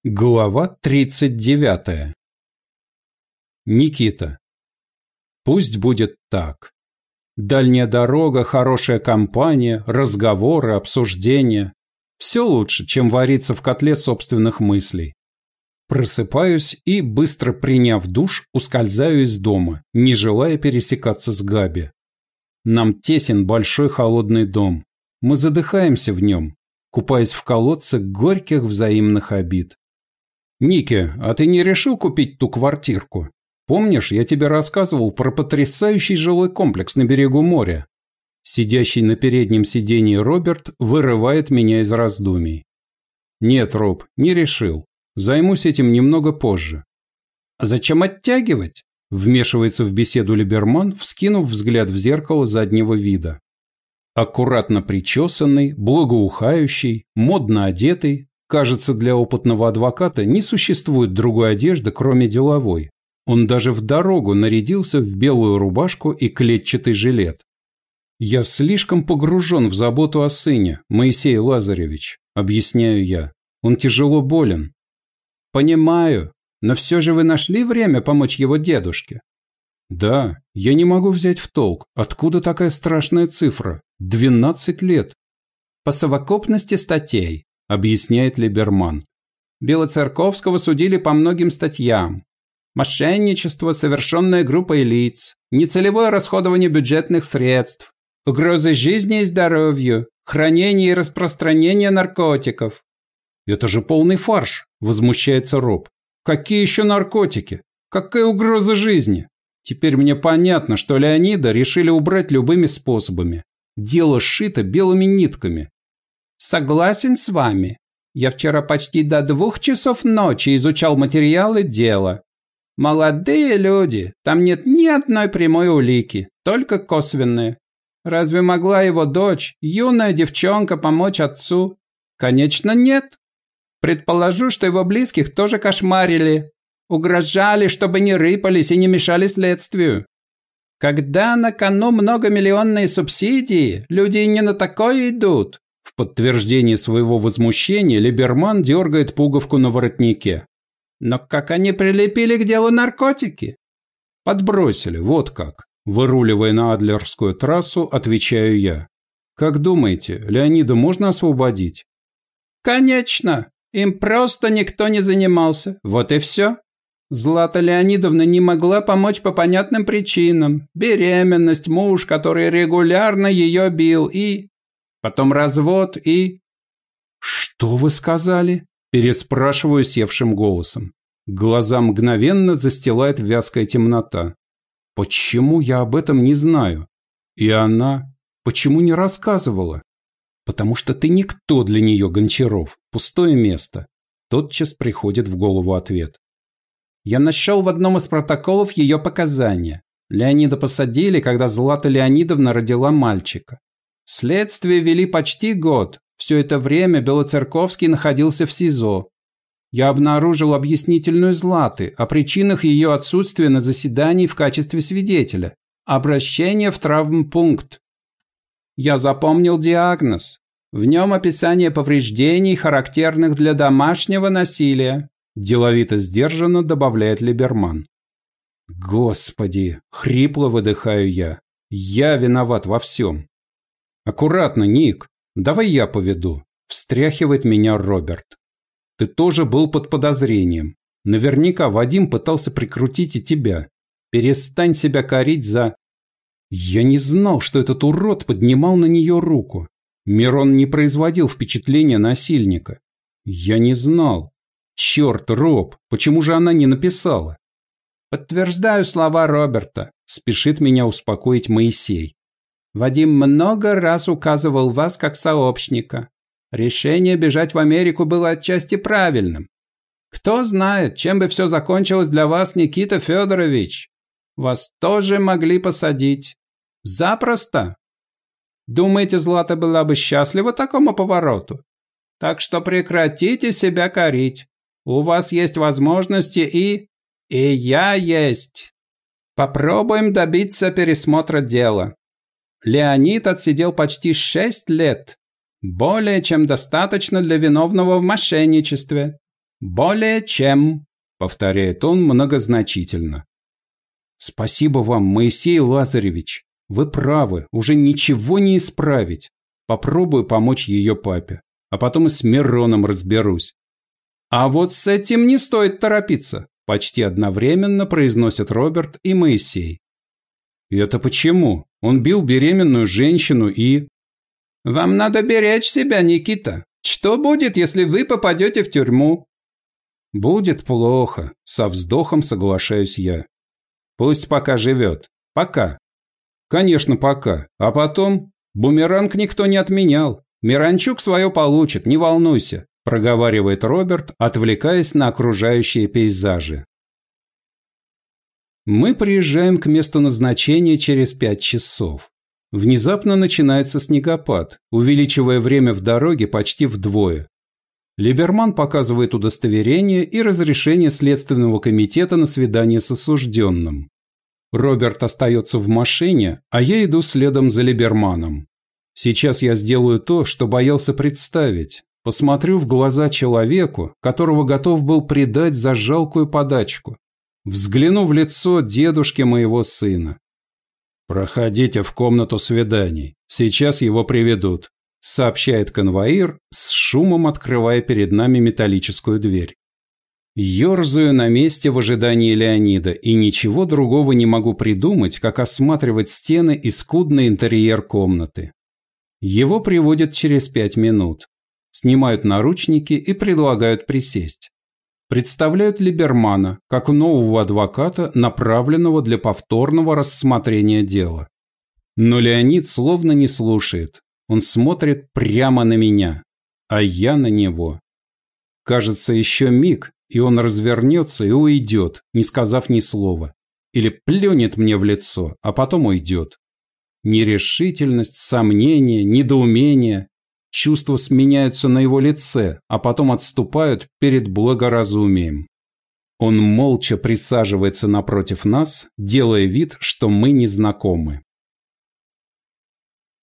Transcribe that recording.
Глава 39. Никита. Пусть будет так. Дальняя дорога, хорошая компания, разговоры, обсуждения. Все лучше, чем вариться в котле собственных мыслей. Просыпаюсь и, быстро приняв душ, ускользаю из дома, не желая пересекаться с Габи. Нам тесен большой холодный дом. Мы задыхаемся в нем, купаясь в колодце горьких взаимных обид. «Ники, а ты не решил купить ту квартирку? Помнишь, я тебе рассказывал про потрясающий жилой комплекс на берегу моря?» Сидящий на переднем сидении Роберт вырывает меня из раздумий. «Нет, Роб, не решил. Займусь этим немного позже». «А зачем оттягивать?» – вмешивается в беседу Либерман, вскинув взгляд в зеркало заднего вида. Аккуратно причесанный, благоухающий, модно одетый. Кажется, для опытного адвоката не существует другой одежды, кроме деловой. Он даже в дорогу нарядился в белую рубашку и клетчатый жилет. «Я слишком погружен в заботу о сыне, Моисей Лазаревич», – объясняю я. «Он тяжело болен». «Понимаю, но все же вы нашли время помочь его дедушке?» «Да, я не могу взять в толк, откуда такая страшная цифра – 12 лет». «По совокупности статей», – объясняет Либерман. «Белоцерковского судили по многим статьям. Мошенничество, совершенное группой лиц, нецелевое расходование бюджетных средств, угрозы жизни и здоровью, хранение и распространение наркотиков». «Это же полный фарш», – возмущается Роб. «Какие еще наркотики? Какая угроза жизни? Теперь мне понятно, что Леонида решили убрать любыми способами. Дело сшито белыми нитками». «Согласен с вами. Я вчера почти до 2 часов ночи изучал материалы дела. Молодые люди, там нет ни одной прямой улики, только косвенные. Разве могла его дочь, юная девчонка, помочь отцу? Конечно, нет. Предположу, что его близких тоже кошмарили. Угрожали, чтобы не рыпались и не мешали следствию. Когда на кону многомиллионные субсидии, люди не на такое идут». В подтверждение своего возмущения Либерман дергает пуговку на воротнике. «Но как они прилепили к делу наркотики?» «Подбросили, вот как». Выруливая на Адлерскую трассу, отвечаю я. «Как думаете, Леонида можно освободить?» «Конечно. Им просто никто не занимался. Вот и все. Злата Леонидовна не могла помочь по понятным причинам. Беременность, муж, который регулярно ее бил, и... потом развод, и...» «Что вы сказали?» – переспрашиваю севшим голосом. Глаза мгновенно застилает вязкая темнота. «Почему я об этом не знаю? И она... почему не рассказывала?» «Потому что ты никто для нее, Гончаров. Пустое место». Тотчас приходит в голову ответ. «Я нашел в одном из протоколов ее показания. Леонида посадили, когда Злата Леонидовна родила мальчика. Следствие вели почти год. Все это время Белоцерковский находился в СИЗО. Я обнаружил объяснительную Златы о причинах ее отсутствия на заседании в качестве свидетеля. Обращение в травмпункт. Я запомнил диагноз. В нем описание повреждений, характерных для домашнего насилия», деловито сдержанно добавляет Либерман. «Господи!» – хрипло выдыхаю я. «Я виноват во всем». «Аккуратно, Ник. Давай я поведу», – встряхивает меня Роберт. «Ты тоже был под подозрением. Наверняка Вадим пытался прикрутить и тебя. Перестань себя корить за...» Я не знал, что этот урод поднимал на нее руку. Мирон не производил впечатления насильника. Я не знал. Черт, Роб, почему же она не написала? «Подтверждаю слова Роберта», – спешит меня успокоить Моисей. «Вадим много раз указывал вас как сообщника. Решение бежать в Америку было отчасти правильным. Кто знает, чем бы все закончилось для вас, Никита Федорович. Вас тоже могли посадить. Запросто. Думаете, Злата была бы счастлива такому повороту? Так что прекратите себя корить. У вас есть возможности и я есть. Попробуем добиться пересмотра дела. Леонид отсидел почти 6 лет. Более чем достаточно для виновного в мошенничестве. «Более чем», – повторяет он многозначительно. «Спасибо вам, Моисей Лазаревич. Вы правы, уже ничего не исправить. Попробую помочь ее папе, а потом и с Мироном разберусь». «А вот с этим не стоит торопиться», – почти одновременно произносят Роберт и Моисей. «И это почему? Он бил беременную женщину и...» «Вам надо беречь себя, Никита. Что будет, если вы попадете в тюрьму?» «Будет плохо», – со вздохом соглашаюсь я. «Пусть пока живет. Пока». «Конечно, пока. А потом? Бумеранг никто не отменял. Миранчук свое получит, не волнуйся», – проговаривает Роберт, отвлекаясь на окружающие пейзажи. Мы приезжаем к месту назначения через 5 часов. Внезапно начинается снегопад, увеличивая время в дороге почти вдвое. Либерман показывает удостоверение и разрешение Следственного комитета на свидание с осужденным. Роберт остается в машине, а я иду следом за Либерманом. Сейчас я сделаю то, что боялся представить. Посмотрю в глаза человеку, которого готов был предать за жалкую подачку. Взгляну в лицо дедушки моего сына. «Проходите в комнату свиданий. Сейчас его приведут», – сообщает конвоир, с шумом открывая перед нами металлическую дверь. Ёрзаю на месте в ожидании Леонида и ничего другого не могу придумать, как осматривать стены и скудный интерьер комнаты. Его приводят через 5 минут. Снимают наручники и предлагают присесть. Представляют Либермана как нового адвоката, направленного для повторного рассмотрения дела. Но Леонид словно не слушает. Он смотрит прямо на меня, а я на него. Кажется, еще миг, и он развернется и уйдет, не сказав ни слова. Или плюнет мне в лицо, а потом уйдет. Нерешительность, сомнение, недоумение. Чувства сменяются на его лице, а потом отступают перед благоразумием. Он молча присаживается напротив нас, делая вид, что мы не знакомы.